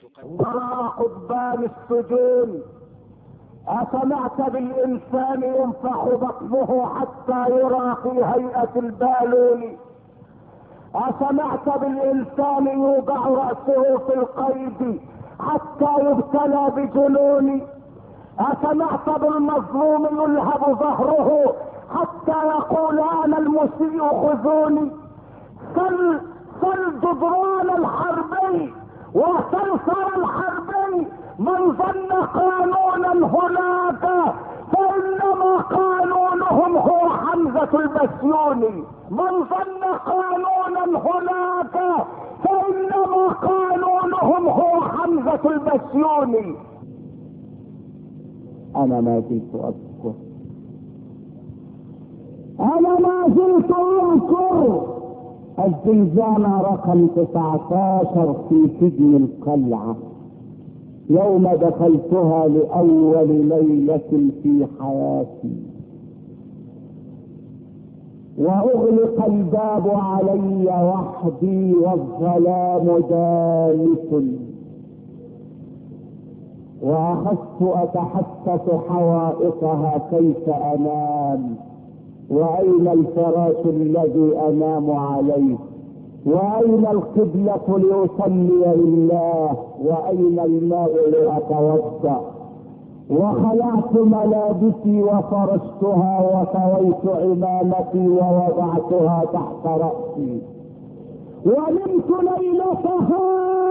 وراء قضبان السجون. أسمعت بالإنسان ينفخ بطنه حتى يرى في هيئة البالون؟ أسمعت بالإنسان يوضع رأسه في القيد حتى يبتلى بجنون؟ أسمعت بالمظلوم يلهب ظهره حتى يقول أنا المسيء خذوني؟ سل جدران الحربي وسلسل الحربي، من ظن قانونا هناك فإنما قانونهم هو حمزة البسيوني. من ظن قانونا هناك فإنما قانونهم هو حمزة البسيوني. أنا ما زلت أذكر، أنا ما زلت أذكر الزنزانة رقم 19 في سجن القلعة، يوم دخلتها لأول ليلة في حياتي، وأغلق الباب علي وحدي والظلام دامس، وأخذت أتحسس حوائطها كيف أنام، وأين الفراش الذي أنام عليه، وأين القبلة لأصلي لله، وأين الماء لأتوضأ. وخلعت ملابسي وفرشتها وطويت عمامتي ووضعتها تحت رأسي، ونمت ليلتها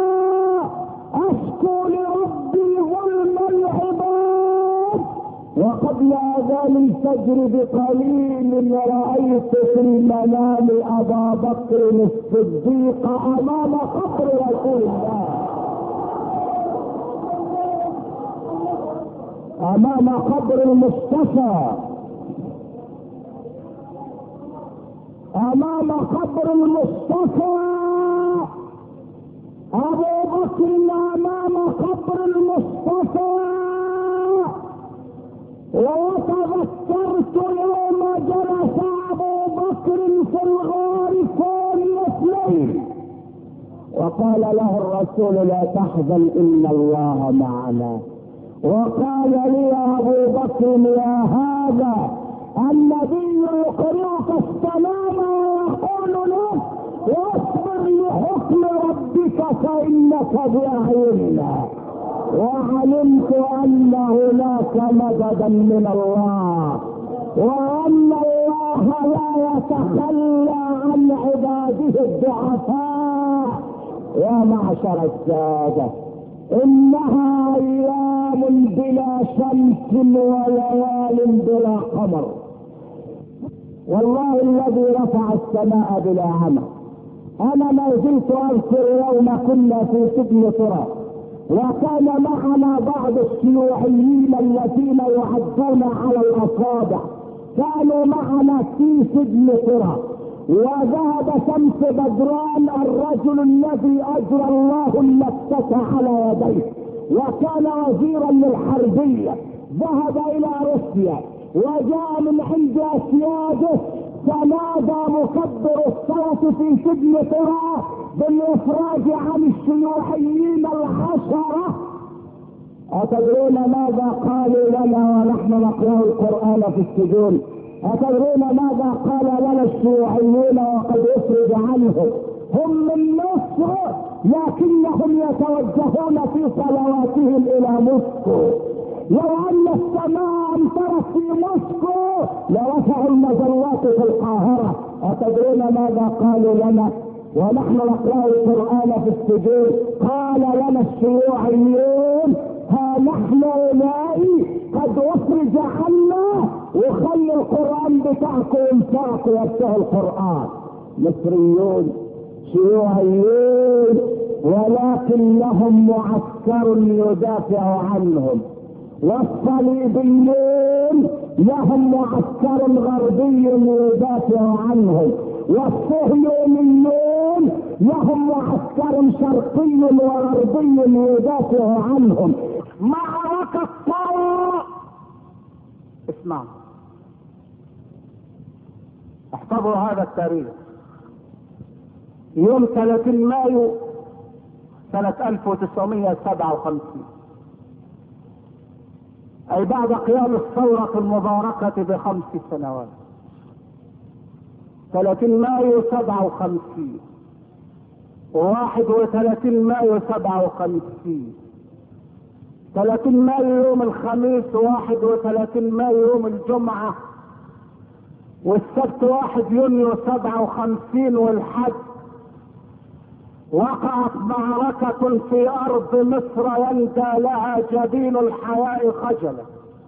أشكو لربي ظلم العباد. وقبل اذان الفجر بقليل رأيت في المنام ابا بكر الصديق امام قبر رسول الله، امام قبر المصطفى، امام قبر المصطفى. ابو بكر امام قبر المصطفى. وتذكرت يوم جلس ابو بكر في الغار ثاني اثنين وقال له الرسول لا تحزن ان الله معنا، وقال لي ابو بكر يا هذا النبي يقرئك السلام ويقول لك واصبر لحكم ربك فانك باعيننا. وعلمت ان هناك مددا من الله، وان الله لا يتخلى عن عباده الضعفاء. يا معشر الساده، انها ايام بلا شمس وليال بلا قمر، والله الذي رفع السماء بلا عمى. انا ما زلت اذكر يوم كنا في سجن ترى، وكان معنا بعض الشيوعيين الذين يعدون على الاصابع، كانوا معنا في سجن ترى. وذهب شمس بدران الرجل الذي اجرى الله النكتة على يديه، وكان وزيرا للحربية، ذهب الى روسيا وجاء من عند اسياده، فنادى مكبر الصوت في سجن ترى بالافراج عن الشيوعيين 10. اتدرون ماذا قالوا لنا ونحن نقرأ القرآن في السجون؟ اتدرون ماذا قال لنا الشيوعيون وقد افرج عنهم؟ هم من مصر لكنهم يتوجهون في صلواتهم الى موسكو. لو ان السماء امطرت في موسكو لرفعوا المظلات في القاهرة. اتدرون ماذا قالوا لنا ونحن نقرأ القرآن في السجون؟ قال لنا الشيوعيون ها نحن اولئك قد افرج عنا وخلي القرآن بتاعكم ينفعكم وافتحوا القرآن. مصريون شيوعيون ولكن لهم معسكر يدافع عنهم، والصليبيون لهم معسكر غربي يدافع عنهم، والصهيونيون لهم معسكر شرقي وغربي يدافع عنهم. معركة الطور، اسمع احفظوا هذا التاريخ، يوم 30 مايو سنة 1957، أي بعد قيام الثورة المباركة ب5 سنوات. 30 مايو 57 و31 مايو 57، 30 مايو يوم الخميس، 31 مايو يوم الجمعة، والسبت 1 يونيو 57 والحد. وقعت معركة في أرض مصر يندى لها جبين الحياء خجلا.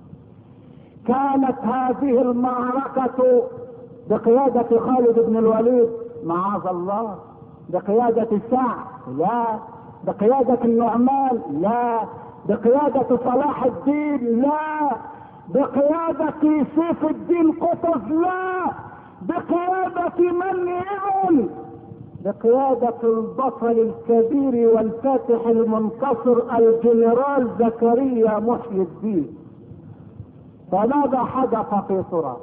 كانت هذه المعركة بقيادة خالد بن الوليد معاذ الله، بقيادة سعد لا، بقيادة النعمان لا، بقيادة صلاح الدين لا، بقيادة سيف الدين قطز لا، بقيادة من إذن؟ بقيادة البطل الكبير والفاتح المنتصر الجنرال زكريا محي الدين. فماذا حدث في طرى؟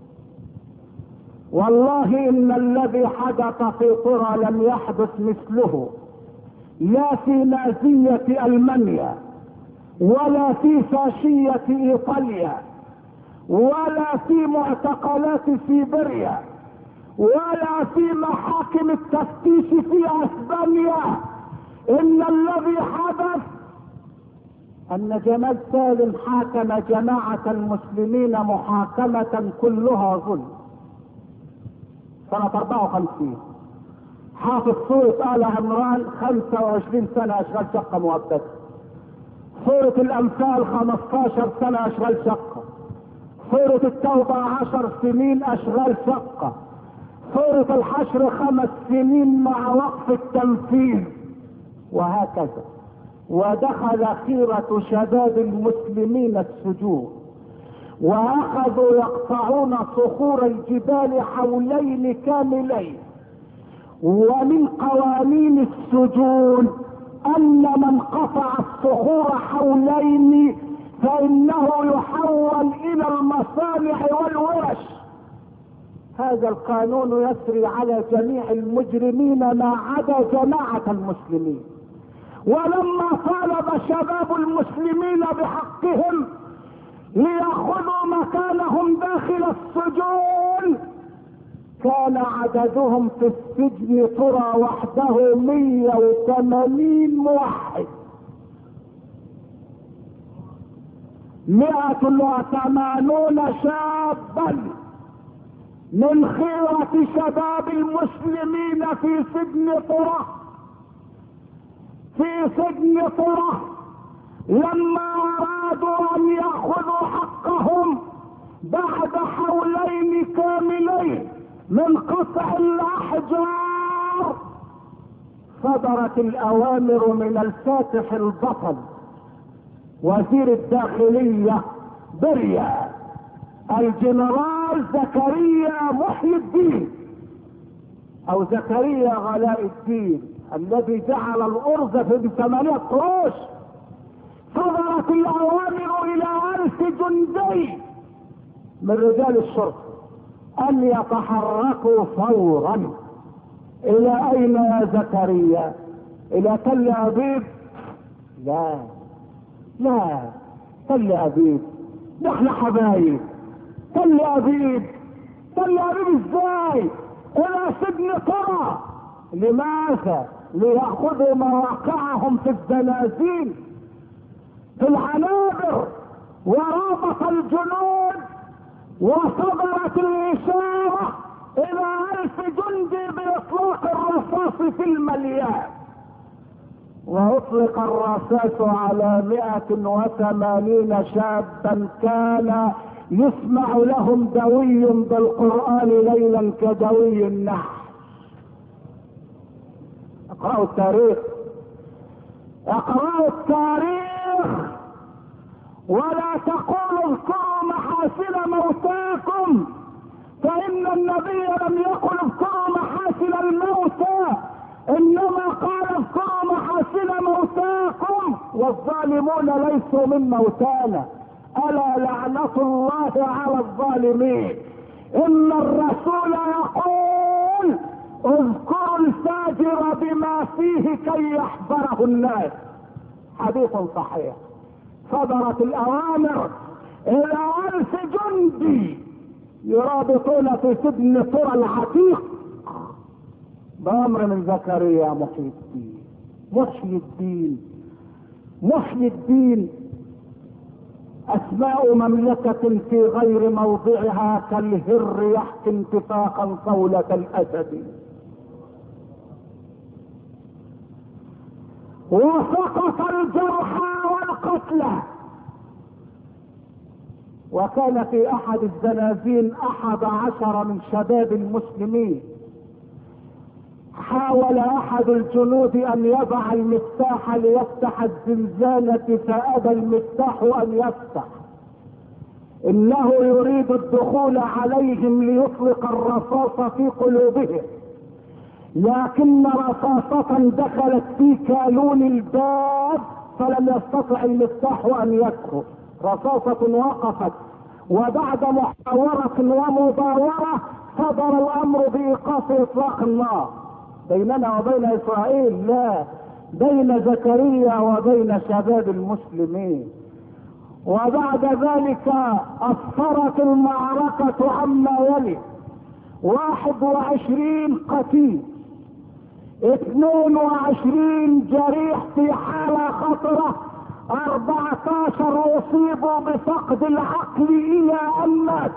والله ان الذي حدث في طرى لم يحدث مثله، لا في نازية المانيا، ولا في فاشية ايطاليا، ولا في معتقلات سيبيريا، ولا في محاكم التفتيش في اسبانيا. ان الذي حدث ان جمال سالم حاكم جماعة المسلمين محاكمة كلها ظلم. سنة 54 حافظ سورة آل عمران 25 سنة اشغال شقة مؤبدة، سورة الامثال 15 سنة اشغال شقة، سورة التوبة 10 سنين اشغال شقة، سورة الحشر 5 سنين مع وقف التنفيذ، وهكذا. ودخل خيرة شباب المسلمين السجون، واخذوا يقطعون صخور الجبال حولين كاملين. ومن قوانين السجون ان من قطع الصخور حولين فانه يحول الى المصانع والورش. هذا القانون يسري على جميع المجرمين ما عدا جماعة المسلمين. ولما طالب شباب المسلمين بحقهم ليأخذوا مكانهم داخل السجون، كان عددهم في السجن طرى وحده 180 موحد. 180 شابا من خيرة شباب المسلمين في سجن طرى، في سجن طرى، لما ارادوا ان ياخذوا حقهم بعد حولين كاملين من قطع الاحجار، صدرت الاوامر من الفاتح البطل وزير الداخلية بريا الجنرال زكريا محي الدين، او زكريا غلاء الدين الذي جعل الارز ب8 قروش. صدرت الاوامر الى 1000 جندي من رجال الشرطة ان يتحركوا فورا. الى اين يا زكريا؟ الى تل ابيب؟ لا لا، تل ابيب نحن حبايب. تل ابيب، تل ابيب ازاي؟ الى سجن طرى. لماذا؟ ليأخذوا مواقعهم في الزنازين، في العنابر ورابط الجنود. وصدرت الإشارة إلى 1000 جندي بإطلاق الرصاص في المليان، وأطلق الرصاص على 180 شابا كان يسمع لهم دوي بالقرآن ليلا كدوي النحل. اقرأوا التاريخ، اقرأوا التاريخ، ولا تقولوا اذكروا محاسن موتاكم، فإن النبي لم يقل اذكروا محاسن الموتى، إنما قال اذكروا محاسن موتاكم، والظالمون ليسوا من موتانا، ألا لعنة الله على الظالمين. إن الرسول يقول اذكروا الفاجر بما فيه كي يحذره الناس. حديث صحيح. صدرت الاوامر الى 1000 جندي يرابطون في سجن طرى العتيق بامر من زكريا محي الدين. محي الدين، محي الدين. اسماء مملكة في غير موضعها كالهر يحكي انتفاخا قولة الاسد. وسقط الجرحى والقتلى. وكان في احد الزنازين 11 من شباب المسلمين. حاول احد الجنود ان يضع المفتاح ليفتح الزنزانة فابى المفتاح ان يفتح. انه يريد الدخول عليهم ليطلق الرصاص في قلوبهم، لكن رصاصة دخلت في كالون الباب فلم يستطع المفتاح ان يدخل. رصاصة وقفت، وبعد محاورة ومداورة صدر الامر بايقاف اطلاق النار. بيننا وبين اسرائيل؟ لا، بين زكريا وبين شباب المسلمين. وبعد ذلك اثرت المعركة عما يلي: 21 قتيل، 22 جريح في حالة خطرة، 14 اصيبوا بفقد العقل الى ان مات.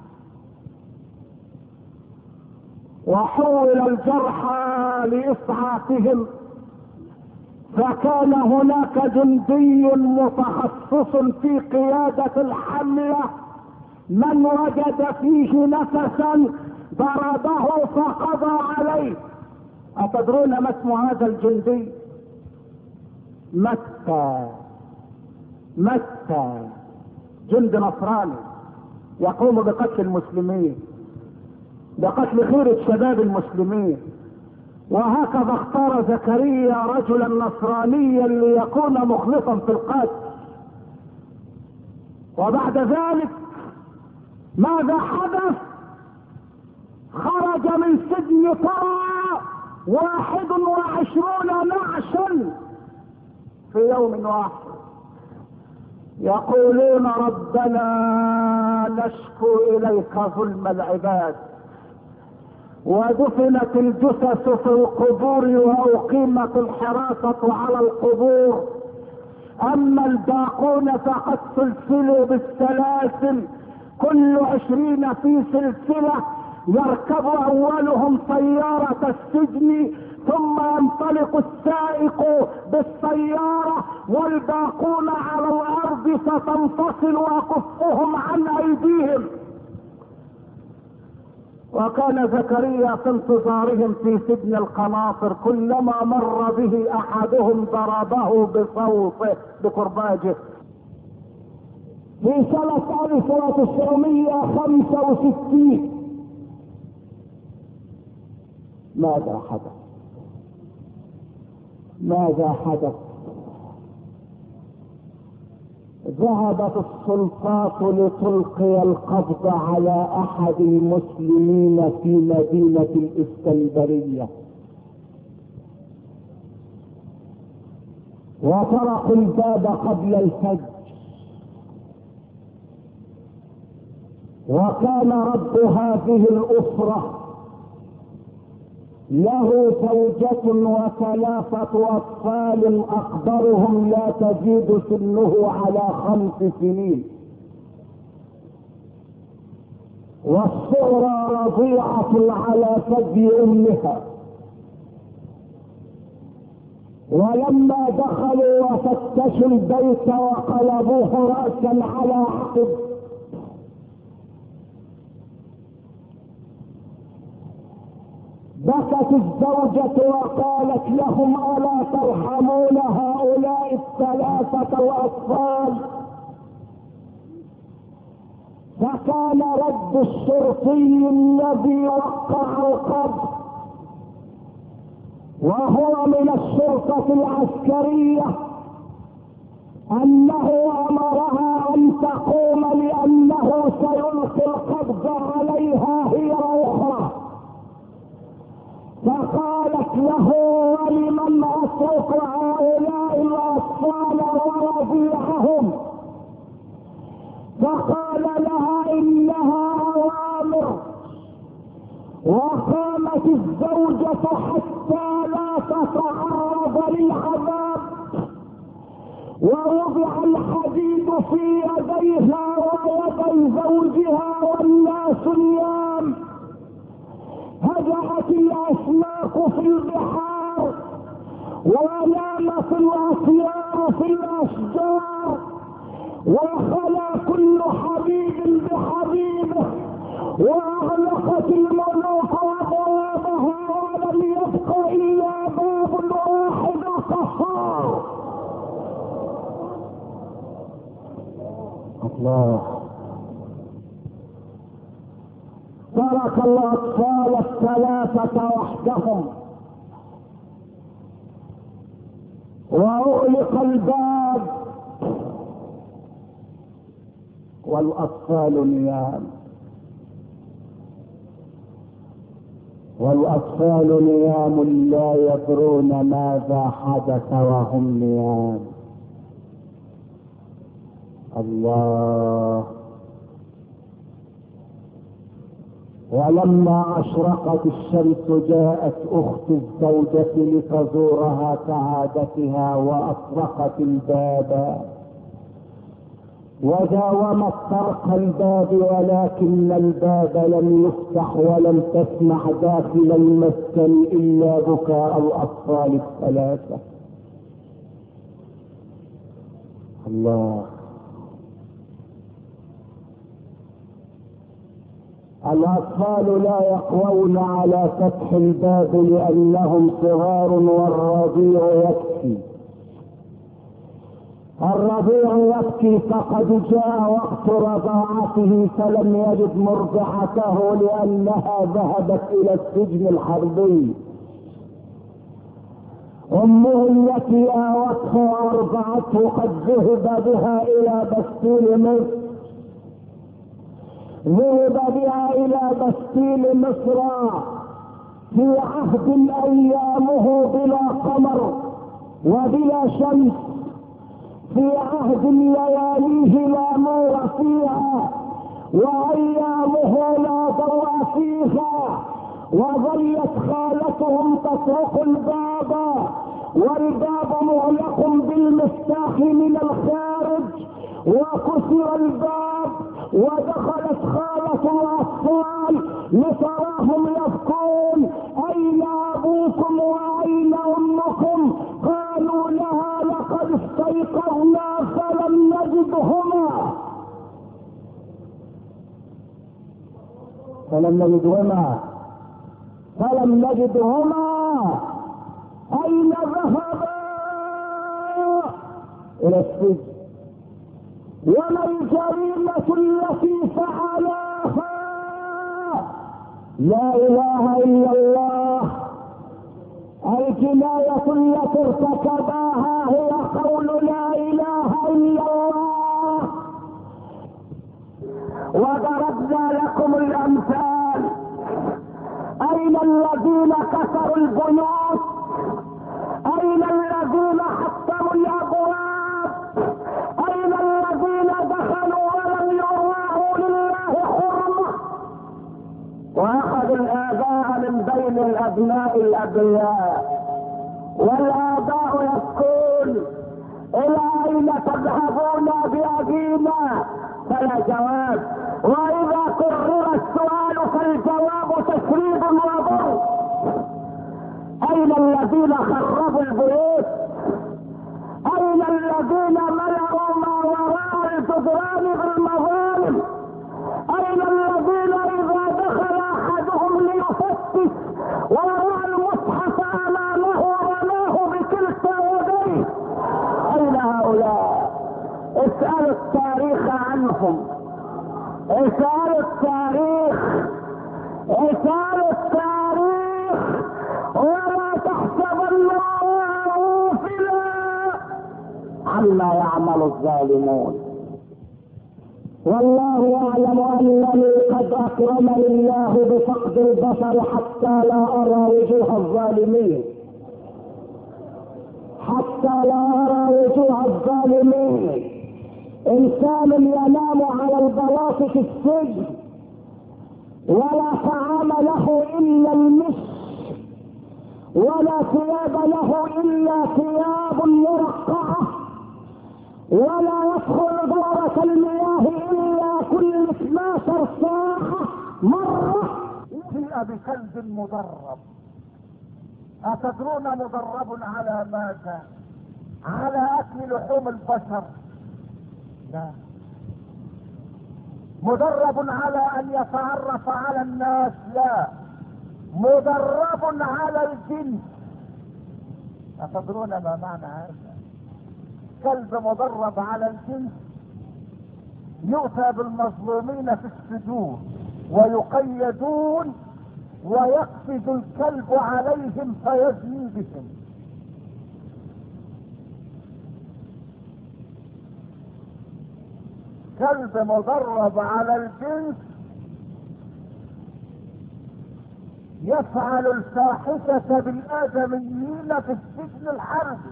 وحول الجرحى لاسعافهم، فكان هناك جندي متخصص في قيادة الحملة من وجد فيه نفسا ضربه فقضى عليه. أتدرون ما اسم هذا الجندي؟ متى، جند نصراني يقوم بقتل المسلمين، بقتل خيرة شباب المسلمين. وهكذا اختار زكريا رجلا نصرانيا ليكون مخلصا في القتل. وبعد ذلك ماذا حدث؟ خرج من سجن طرى 21 نعشا في يوم واحد، يقولون ربنا نشكو اليك ظلم العباد. ودفنت الجثث في القبور واقيمت الحراسة على القبور. اما الباقون فقد سلسلوا بالسلاسل، كل 20 في سلسلة، يركب اولهم سيارة السجن ثم ينطلق السائق بالسيارة، والباقون على الارض ستنفصل اكفهم عن ايديهم. وكان زكريا في انتظارهم في سجن القناطر، كلما مر به احدهم ضربه بصوته بكرباجه. في سنة 1965 ماذا حدث؟ ذهبت السلطات لتلقي القبض على احد المسلمين في مدينة الاسكندرية، وطرقوا الباب قبل الفجر. وكان رب هذه الاسرة له زوجة و3 اطفال، اكبرهم لا تزيد سنه على 5 سنين، والصغرى رضيعة على ثدي امها. ولما دخلوا وفتشوا البيت وقلبوه رأسا على عقب، بكت الزوجة وقالت لهم: ألا ترحمون هؤلاء 3 الأطفال؟ فكان رد الشرطي الذي وقع القبض، وهو من الشرطة العسكرية، انه امرها ان تقوم لانه سيلقي القبض عليها هي اخرى. قالت له: ولمن اترك هؤلاء الاطفال ورضيعهم؟ فقال لها: انها اوامر. وقامت الزوجة حتى لا تتعرض للعذاب، ووضع الحديد في يديها ويدي زوجها والناس نيام. هجأت الاسماك في البحار، ونامت الاطيار في الاشجار، وخلا كل حبيب بحبيبه، واغلقت الملوك ابوابها، ولم يبق الا باب واحد قهار. الله. ترك الاطفال الثلاثة وحدهم، واغلق الباب، والاطفال نيام. والاطفال نيام لا يدرون ماذا حدث وهم نيام. الله. ولما اشرقت الشمس جاءت اخت الزوجة لتزورها كعادتها، واطرقت الباب وداومت طرق الباب، ولكن الباب لم يفتح، ولم تسمع داخل المسكن الا بكاء الاطفال الثلاثة. الله. الاطفال لا يقوون على فتح الباب لانهم صغار، والرضيع يبكي. الرضيع يبكي، فقد جاء وقت رضاعته فلم يجد مرضعته لانها ذهبت الى السجن الحربي. امه التي اوته وارضعته قد ذهب بها الى بستيل مصر، ذهب بها الى بستيل مصر في عهد ايامه بلا قمر وبلا شمس، في عهد لياليه لا نور فيها، وايامه لا ضوء فيها. وظلت خالتهم تطرق الباب، والباب مغلق بالمفتاح من الخارج، وكسر الباب، ودخلت خالة الاطفال لتراهم يبكون: اين ابوكم واين امكم؟ قالوا لها: لقد استيقظنا فلم نجدهما. فلم نجدهما. اين ذهبا؟ الى السجن. وما الجريمة التي فعلاها؟ لا اله الا الله. الجناية التي ارتكباها هي قول لا اله الا الله. وضربنا لكم الامثال. اين الذين كسروا البيوت؟ اين الذين حطموا الابواب؟ اين الذين دخلوا ولم يراعوا لله حرمه؟ واخذوا الاباء من بين الابناء الابرياء، والاباء يبكون: الى اين تذهبون بابينا؟ فلا جواب. واذا كرر السؤال فالجواب تشريد وضر. اين الذين خربوا البيوت؟ اين الذين ملأوا ما وراء الجدران بالمظالم؟ اين الذين اذا دخل احدهم ليفتش وراء المصحف امامه رماه بكلتا يديه؟ اين هؤلاء؟ اسألوا التاريخ عنهم، اسألوا التاريخ، اسألوا التاريخ، ولا تحسبن الله غافلا عما يعمل الظالمون. والله يعلم انني قد اكرمني الله بفقد البصر حتى لا ارى وجوه الظالمين، حتى لا ارى وجوه الظالمين. انسان ينام على البلاط في السجن ولا طعام له الا المسك، ولا ثياب له الا ثياب مرقعه، ولا يدخل دورة المياه الا كل 12 ساعة مرة. جيء بكلب مدرب. أتدرون مدرب على ماذا؟ على أكل لحوم البشر؟ لا، مدرب على أن يتعرف على الناس؟ لا، مدرب على الجنس. أتدرون ما معنى هذا؟ كلب مدرب على الجنس يؤتى بالمظلومين في السجون ويقيدون ويقفز الكلب عليهم فيزني بهم. كلب مدرب على الجنس يفعل الفاحشة بالآدميين في السجن الحربي.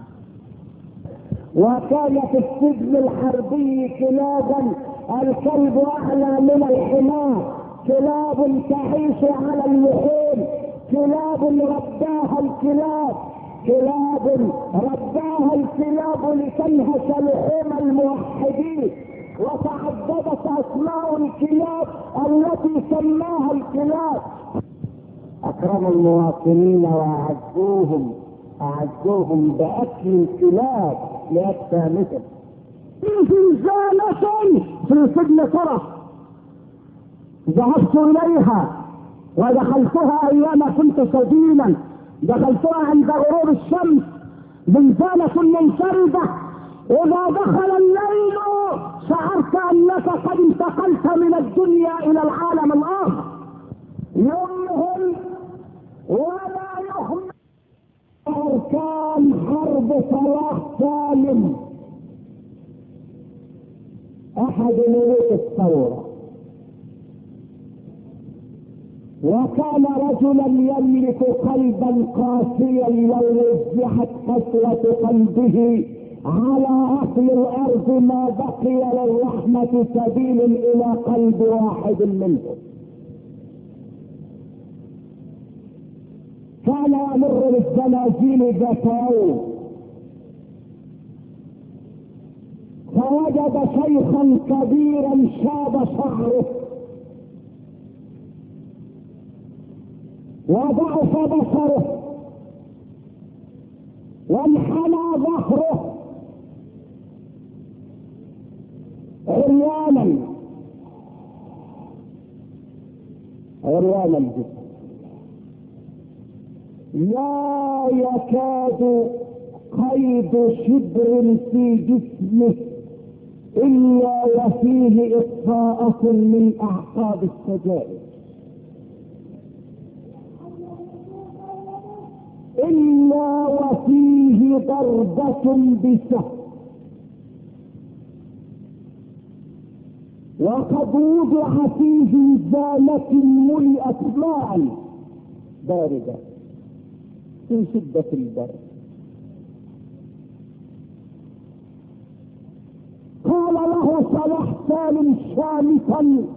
وكان في السجن الحربي كلابا، الكلب اعلى من الحمار، كلاب تعيش على اللحوم، كلاب رباها الكلاب، كلاب رباها الكلاب لتنهش لحوم الموحدين، وتعددت اسماء الكلاب التي سماها الكلاب. اكرموا المواطنين واعزوهم باكل الكلاب لأجسامهم. زنزانة في سجن طرف ذهبت اليها ودخلتها ايام كنت سجينا، دخلتها عند غروب الشمس، زنزانة منفردة. اذا دخل الليل شعرت انك قد انتقلت من الدنيا الى العالم الاخر. يمهل ولا يهمل. اركان حرب صلاح سالم احد ملوك الثورة، وكان رجلا يملك قلبا قاسيا لو وزعت قسوة قلبه على اهل الارض ما بقي للرحمة سبيل الى قلب واحد منهم. كان يمر بالزنازين ذات يوم فوجد شيخا كبيرا شاب شعره وضعف بصره وانحنى ظهره عريانا الجسم، لا يكاد قيد شبر في جسمه الا وفيه اطفاءة من اعقاب السجائر، الا وفيه ضربة بسهم، وقد وضع في زنزانة ملئت ماء باردة في شدة البرد. قال له صلاح سالم شامتا: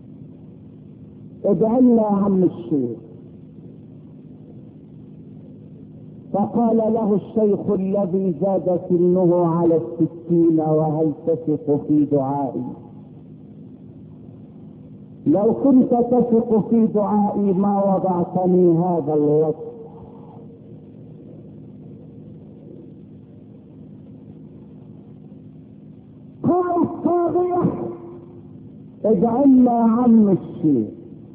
ادع لنا يا عم الشيخ. فقال له الشيخ الذي زاد سنه على 60: وهل تثق في دعائي؟ لو كنت تثق في دعائي ما وضعتني هذا الوصف. قال الطاغية: اجعلنا عم الشيخ.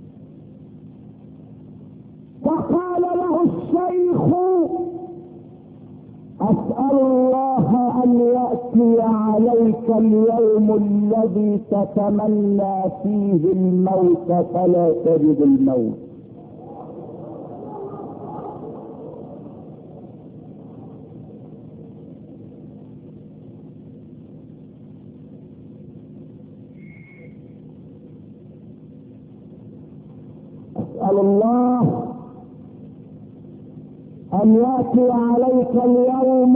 فقال له الشيخ: اسأل الله ان يأتي عليك اليوم الذي تتمنى فيه الموت فلا تجد الموت. اسأل الله أن يأتي عليك اليوم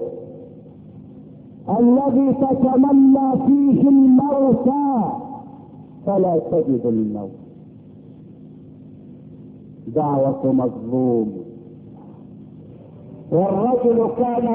الذي تتمنى فيه الموت فلا تجد الموت. دعوة مظلوم. والرجل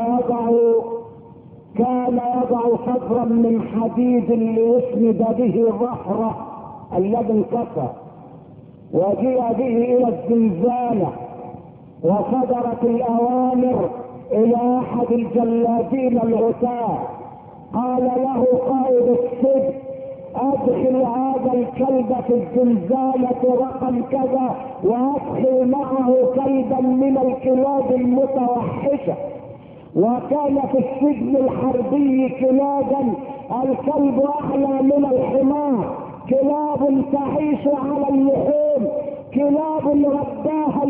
كان يضع صدرا من حديد ليسند به ظهره الذي انكسر، وجيء به الى الزنزانة وصدرت الاوامر الى احد الجلادين العتاة. قال له قائد السجن ادخل هذا الكلب في الزنزانة رقم كذا، وادخل معه كلبا من الكلاب المتوحشة. وكان في السجن الحربي كلابا، الكلب اعلى من الحمار، كلاب تعيش على اللحوم، كلاب رباها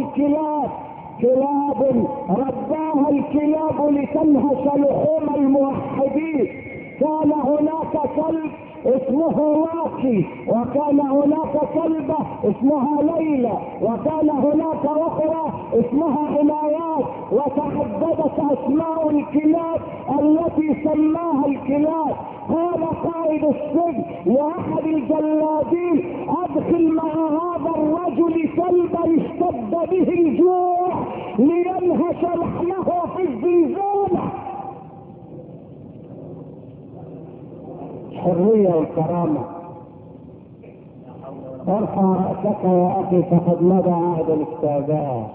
الكلاب لتنهش لحوم الموحدين. كان هناك كلب اسمه واكي، وكان هناك كلبة اسمها ليلى، وكان هناك اخرى اسمها عنايات، وتعددت اسماء الكلاب التي سماها الكلاب. قال قائد السجن لاحد الجلادين ادخل مع هذا الرجل كلبا اشتد به الجوع لينهش لحمه في الزنزانة. الحرية والكرامة. ارفع رأسك يا اخي فقد مضى عهد الاستاذان.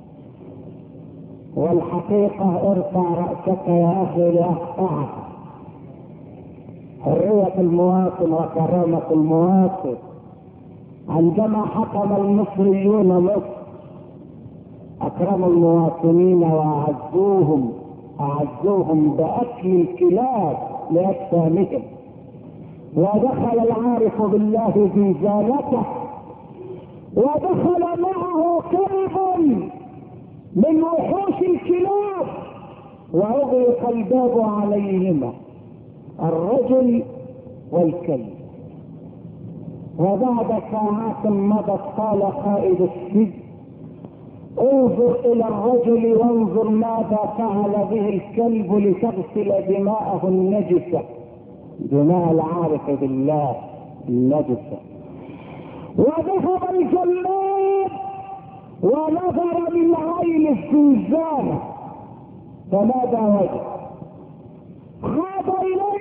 والحقيقة ارفع رأسك يا اخي لاخطأك. حرية المواطن وكرامة المواطن. عندما حكم المصريون مصر اكرموا المواطنين واعزوهم باكل الكلاب لاجسامهم. ودخل العارف بالله زنزانته، ودخل معه كلب من وحوش الكلاب، واغلق الباب عليهما، الرجل والكلب. وبعد ساعات مضت قال قائد السجن انظر الى الرجل وانظر ماذا فعل به الكلب لتغسل دماءه النجسة، دماء العارف بالله النجسة. وذهب الجلاد ونظر من عين الزنزانة، فماذا وجد؟ عاد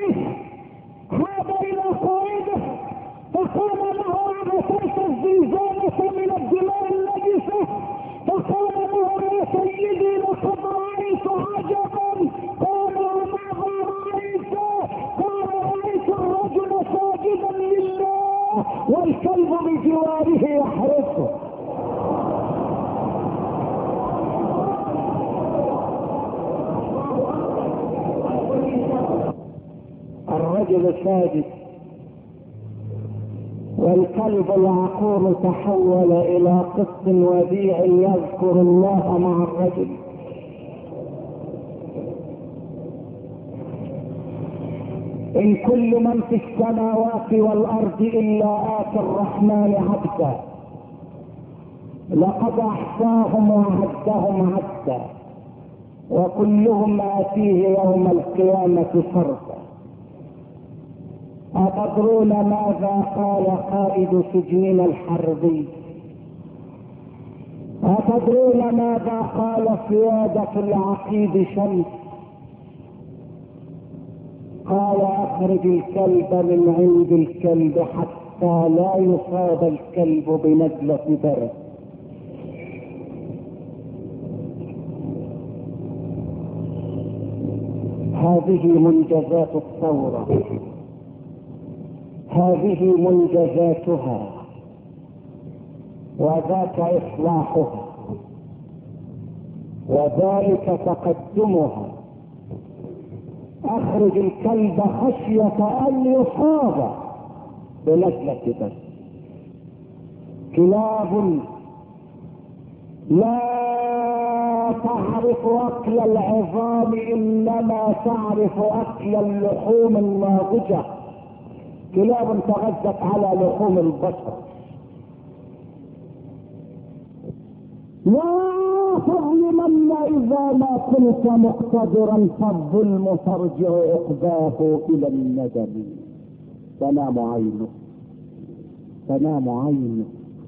الى قائده فقال له اغسلت الزنزانة من الدماء النجسة؟ فقال له يا سيدي لقد رأيت عجبا. قال وماذا رأيت؟ قال رأيت الرجل ساجدا لله والكلب بجواره يحرسه. الرجل ساجد والكلب العقور تحول الى قط وديع يذكر الله مع الرجل. ان كل من في السماوات والارض الا اتى الرحمن عبدا لقد احصاهم وعدهم عدا وكلهم اتيه يوم القيامة فردا. أتدرون ماذا قال قائد سجننا الحربي؟ أتدرون ماذا قال سيادة العقيد شمس؟ قال اخرج الكلب من عند الكلب حتى لا يصاب الكلب بنزلة برد. هذه منجزات الثورة، هذه منجزاتها، وذاك اصلاحها، وذلك تقدمها. اخرج الكلب خشية ان يصاب بنزلة برد. كلاب لا تعرف اكل العظام انما تعرف اكل اللحوم الناضجة. كلاب تغذت على لحوم البشر. لا تظلمن إذا ما كنت مقتدرا، فالظلم ترجع عقباه إلى الندم. تنام عينه تنام عينه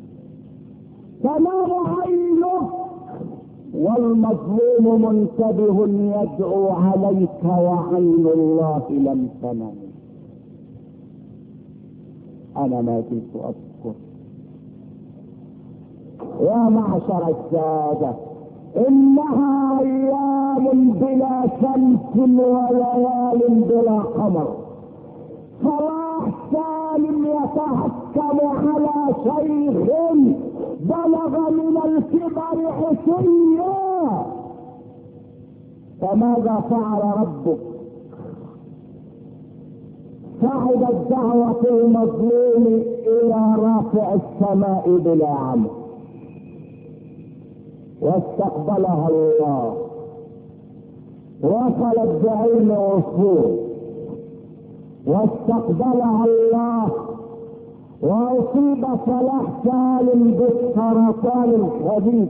تنام عينه، والمظلوم منتبه يدعو عليك وعين الله لم تنم. أنا ما زلت أذكر يا معشر السادة، إنها أيام بلا شمس وليال بلا قمر. صلاح سالم يتحكم على شيخ بلغ من الكبر حسيا، فماذا فعل ربك؟ صعدت دعوة المظلوم إلى رافع السماء بلا عمل، واستقبلها الله، وصلت بعلم وصول، واستقبلها الله، واصيب صلاح سالم بالسرطان الشديد،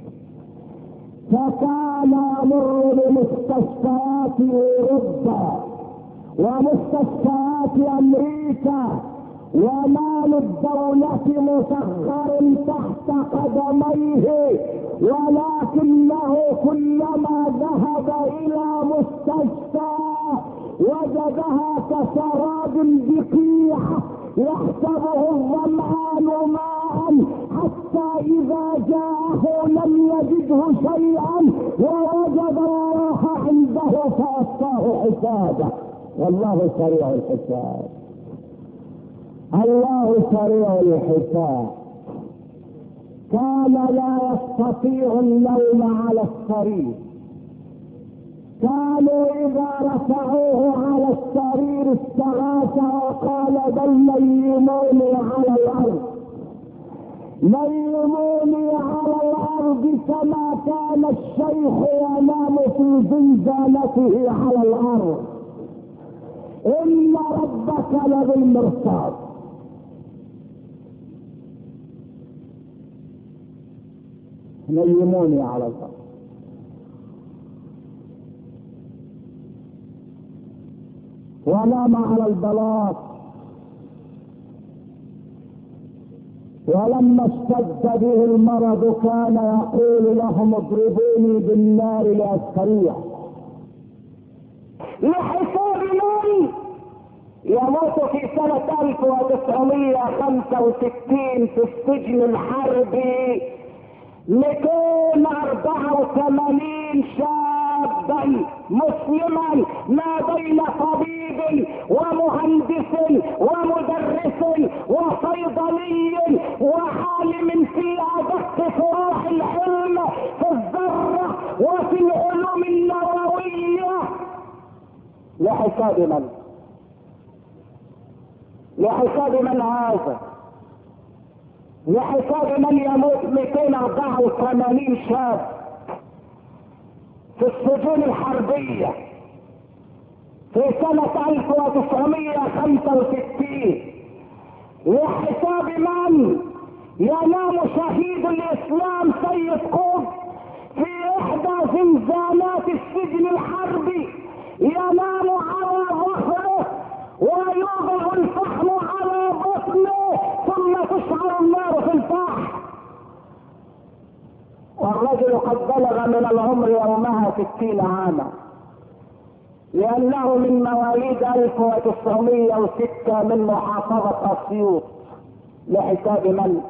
فكان يمر بمستشفيات اوروبا ومستشفيات امريكا، ومال الدولة مسخر تحت قدميه، ولكنه كلما ذهب الى مستشفى وجدها كسراب بقيع يحسبه الظمآن ماء، حتى اذا جاءه لم يجده شيئا ووجد الله عنده فأتاه حسابه. والله سريع الحساب، الله سريع الحساب. كان لا يستطيع النوم على السرير، كانوا اذا رفعوه على السرير استغاث وقال بل نيموني على الارض، نيموني على الارض، كما كان الشيخ ينام في زنزانته على الارض. ان ربك لبالمرصاد. نيموني على الارض. ونام على البلاط، ولما اشتد به المرض كان يقول لهم اضربوني بالنار لأستريح. لحساب من يموت في سنة 1965 في السجن الحربي 284 شابا مسلما ما بين طبيب ومهندس ومدرس وصيدلي وعالم في ادق فروع العلم في الذرة وفي العلوم النووية. لحساب من؟ لحساب من هذا؟ لحساب من يموت 284 شاب في السجون الحربية في سنة 1965. لحساب من ينام شهيد الاسلام سيد قطب في احدى زنزانات السجن الحربي، ينام على ظهره ويوضع الفحم على بطنه ثم تشعل النار في الفحم، والرجل قد بلغ من العمر يومها 60 عاما، لانه من مواليد 1906 من محافظة اسيوط. لحساب من؟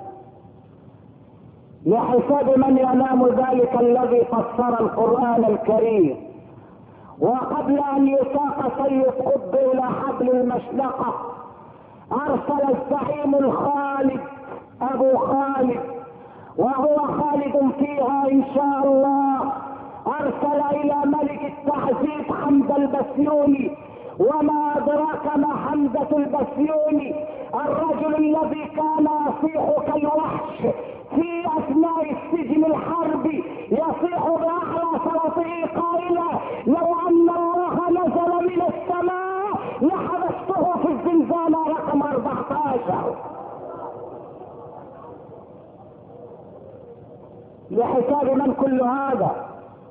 لحساب من ينام ذلك الذي فسر القرآن الكريم، وقبل ان يساق سيد قطب الى حبل المشنقة ارسل الزعيم الخالد ابو خالد، وهو خالد فيها ان شاء الله، ارسل الى ملك التعذيب حمد البسيوني. وما ادراك ما حمزة البسيوني؟ الرجل الذي كان يصيح كالوحش في اثناء السجن الحربي، يصيح باعلى صوته قائلا لو ان الله نزل من السماء لحبسته في الزنزانة رقم 14. لحساب من كل هذا؟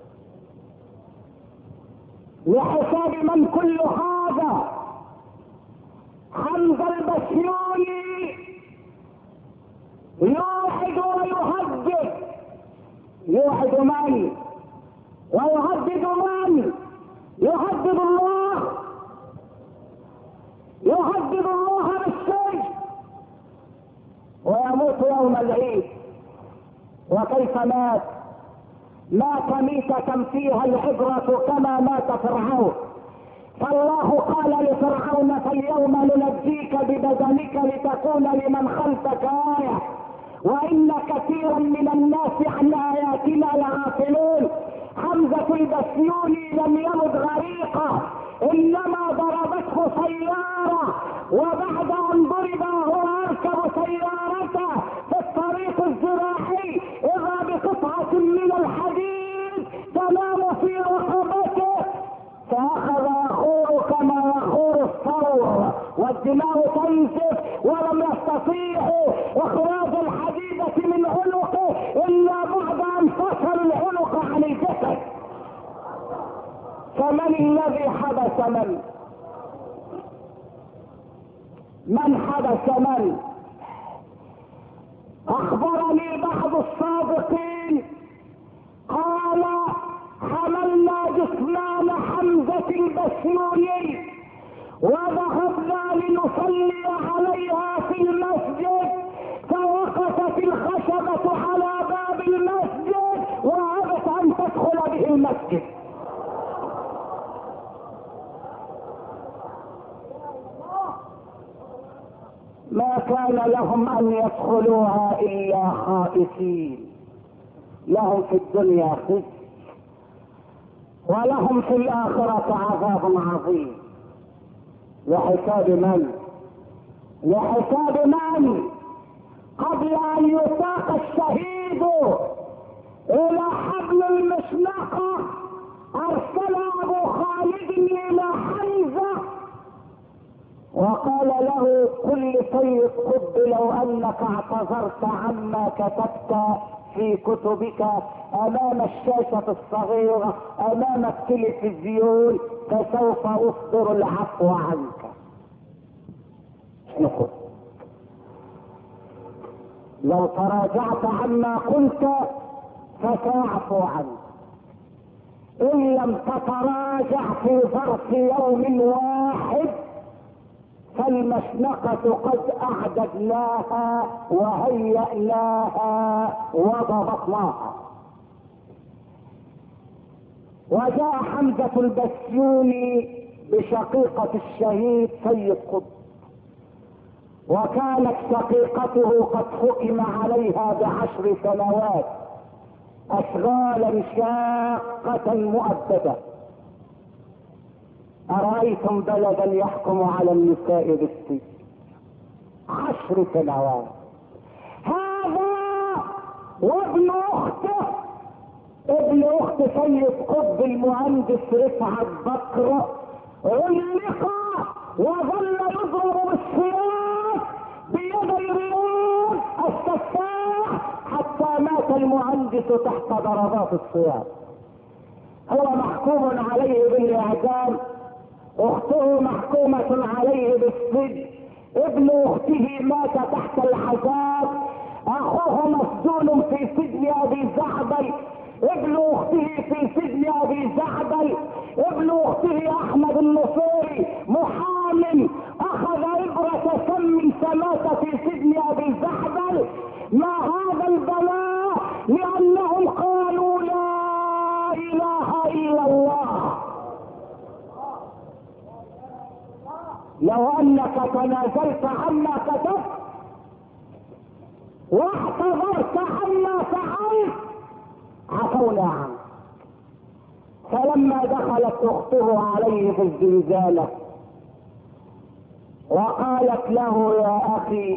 لحساب من كل هذا؟ حمزة البسيوني يوحد ويهدد. يوحد من؟ ويهدد من؟ يهدد الله، يهدد الله بالسجن ويموت يوم العيد. وكيف مات؟ مات ميتة فيها العبرة كما مات فرعون. فالله قال لفرعون: فاليوم ننجيك ببدنك لتكون لمن خلفك آية وإن كثيرا من الناس عن آياتنا لغافلون. حمزة البسيوني لم يمت غريقا، إنما ضربته سيارة، وبعد أن ضرب هو يركب سيارته في الطريق الزراعي إذا بقطعة من الحديد تنام في رقبته، فأخذ يخور كما يخور الثور والدماء تنزف، ولم يستطيعوا إخراج الحديدة من عنقه إلا بعد أن فصل العنق عن الجسد. فمن الذي حبس من؟ من حبس من؟ أخبرني بعض الصادقين قال: حملنا جثمان حمزة البسيوني وذهبنا لنصلي عليها في المسجد، فوقفت الخشبة على باب المسجد وأبت أن تدخل به المسجد. ما كان لهم أن يدخلوها إلا خائفين. لهم في الدنيا خزي ولهم في الآخرة عذاب عظيم. لحساب من؟ لحساب من؟ قبل أن يساق الشهيد إلى حبل المشنقة أرسل أبو خالد إلى حمزة وقال له: قل لسيد قطب لو أنك اعتذرت عما كتبت في كتبك امام الشاشة الصغيرة امام التلفزيون فسوف اصدر العفو عنك. نقول لو تراجعت عما قلت فساعفو عنك، ان لم تتراجع في ظرف يوم واحد فالمشنقة قد اعددناها وهيأناها وضبطناها. وجاء حمزة البسيوني بشقيقة الشهيد سيد قطب، وكانت شقيقته قد حكم عليها ب10 سنوات اشغالا شاقة مؤبدة. أرأيتم بلدا يحكم على النساء بالسجن 10 سنوات؟ هذا وابن أخته، ابن أخت سيد قطب المهندس رفعت بكر، علق وظل يضرب بالسياف بيدي رياض السفاح حتى مات المهندس تحت ضربات السياف. هو محكوم عليه بالإعدام، اخته محكومة عليه بالسجن، ابن اخته مات تحت العذاب، اخوه مسجون في سجن ابي زعبل، ابن اخته في سجن ابي زعبل، ابن اخته احمد النصيري محامٍ اخذ ابرة سم فمات في سجن ابي زعبل. ما هذا البلاء؟ لانهم قالوا لا اله الا الله. لو انك تنازلت عما كتبت واعتذرت عما فعلت عفونا عنك. فلما دخلت اخته عليه في الزنزانة وقالت له: يا اخي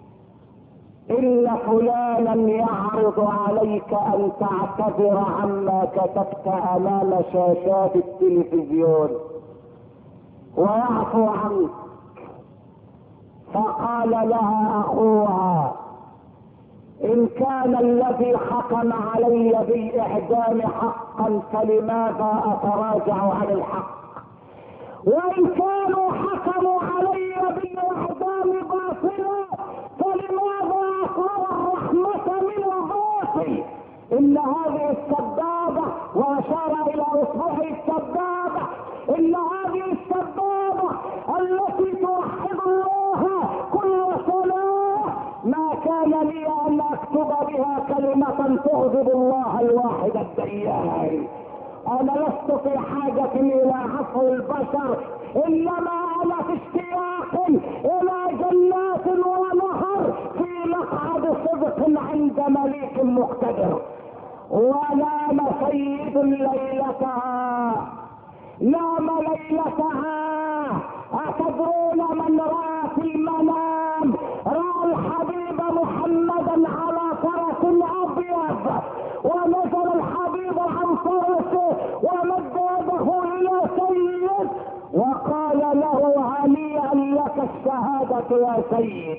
ان فلانا يعرض عليك ان تعتذر عما كتبت امام شاشات التلفزيون ويعفو عنك. فقال لها اخوها: ان كان الذي حكم علي بالاعدام حقا فلماذا اتراجع عن الحق؟ وان كانوا حكموا علي بالاعدام باطلا فلماذا اطلب الرحمة من الباطل؟ ان هذه السبابة، واشار الى اصبعه السبابة، ان هذه السبابة التي توحد الله كل صلاة ما كان لي ان اكتب بها كلمة تغضب الله الواحد الديان. انا لست في حاجة الى عفو البشر، انما انا في اشتياق الى جنات ونهر في مقعد صدق عند مليك مقتدر. ونام سيد ليلتها، نام ليلتها. اتدرون من راى في المنام؟ راى الحبيب محمدا على فرس ابيض، ونزل الحبيب عن فرسه ومد يده الى سيد وقال له هنيئا لك الشهادة يا سيد.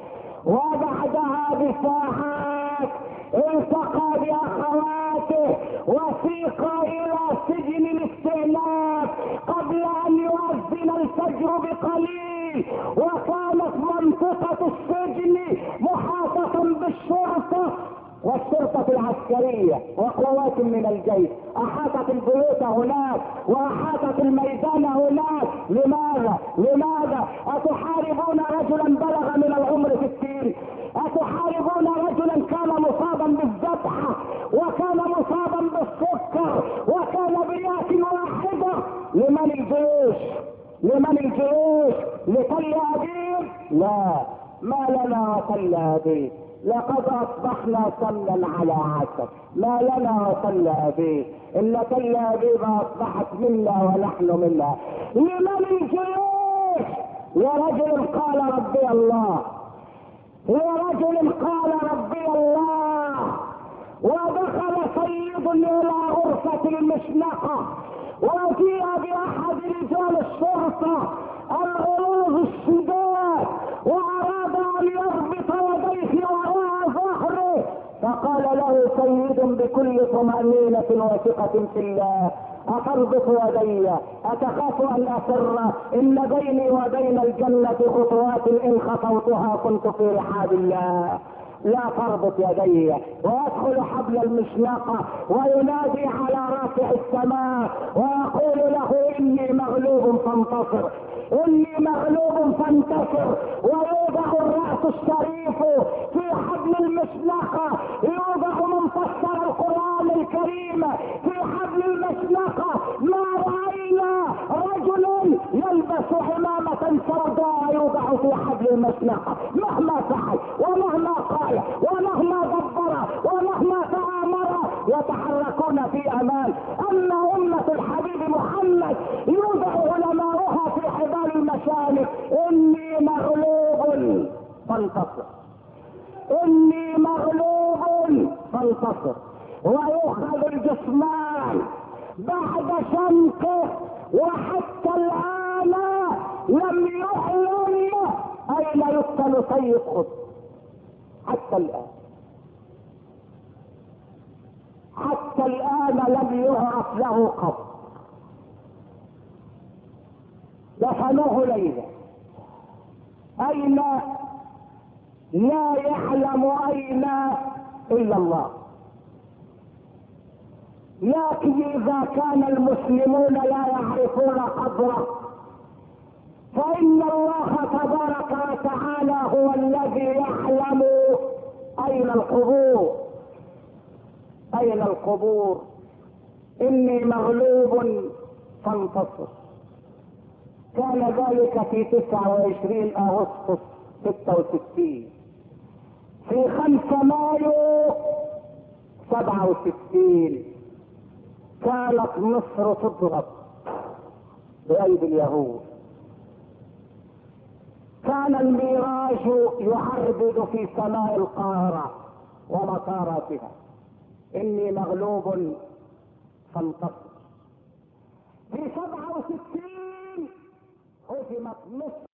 وبعدها بساعات التقى باخواته وسيق الى سجن الاستئناف قبل ان يؤذن الفجر بقليل. وكانت منطقة السجن محاطة بالشرطة والشرطة العسكرية وقوات من الجيش، احاطت البيوت هناك واحاطت الميدان هناك. لماذا اتحاربون رجلا بلغ من العمر 60؟ اتحاربون رجلا كان مصابا بالذبحة وكان مصابا بالسكر وكان برئة واحدة؟ لمن الجيش؟ لمن الجيش؟ لتل ابيب؟ لا، ما لنا وتل ابيب، لقد اصبحنا سمنا على عسل، ما لنا وتل ابيب، ان تل ابيب اصبحت منا ونحن منها. لمن الجيوش؟ لرجل قال ربي الله، لرجل قال ربي الله. ودخل سيد الى غرفة المشنقة وجيء باحد رجال الشرطة الغلوظ الشداد واراد ان يربط يديه وراء ظهره، فقال له سيد بكل طمأنينة وثقة في الله: أتربط يدي؟ أتخاف أن أفر؟ إن بيني وبين الجنة خطوات إن خطوتها كنت في رحاب الله. لا تربط يدي. ويدخل حبل المشنقة وينادي على رافع السماء ويقول له: إني مغلوب فانتصر، إني مغلوب فانتصر. ويوضع الرأس الشريف في حبل المشنقة، يوضع من فسر القرآن الكريم في حبل المشنقة. ما رأينا رجل يلبس عمامة سوداء يوضع في حبل المشنقة، مهما فعل ومهما قال ومهما دبر ومهما تآمر يتحركون في امان. اما امة الحبيب محمد يوضع علماؤها في حبال المشانق: اني مغلوب فانتصر، اني مغلوب فانتصر. ويؤخذ الجثمان بعد شنقه، وحتى الان لم يعلم اين يقتل سيد قطب. حتى الان لم يعرف له قبر. دفنوه ليلة اين؟ لا يعلم اين الا الله. لكن اذا كان المسلمون لا يعرفون قبره فان الله تبارك وتعالى هو الذي يعلم اين القبور. اين القبور؟ اني مغلوب فانتصر. كان ذلك في 29 اغسطس 66. في 5 مايو 67 كانت مصر تضرب بأيدي اليهود. كان الميراج يعربد في سماء القاهرة ومطاراتها: اني مغلوب فانتصر. في 67 هزمت مصر.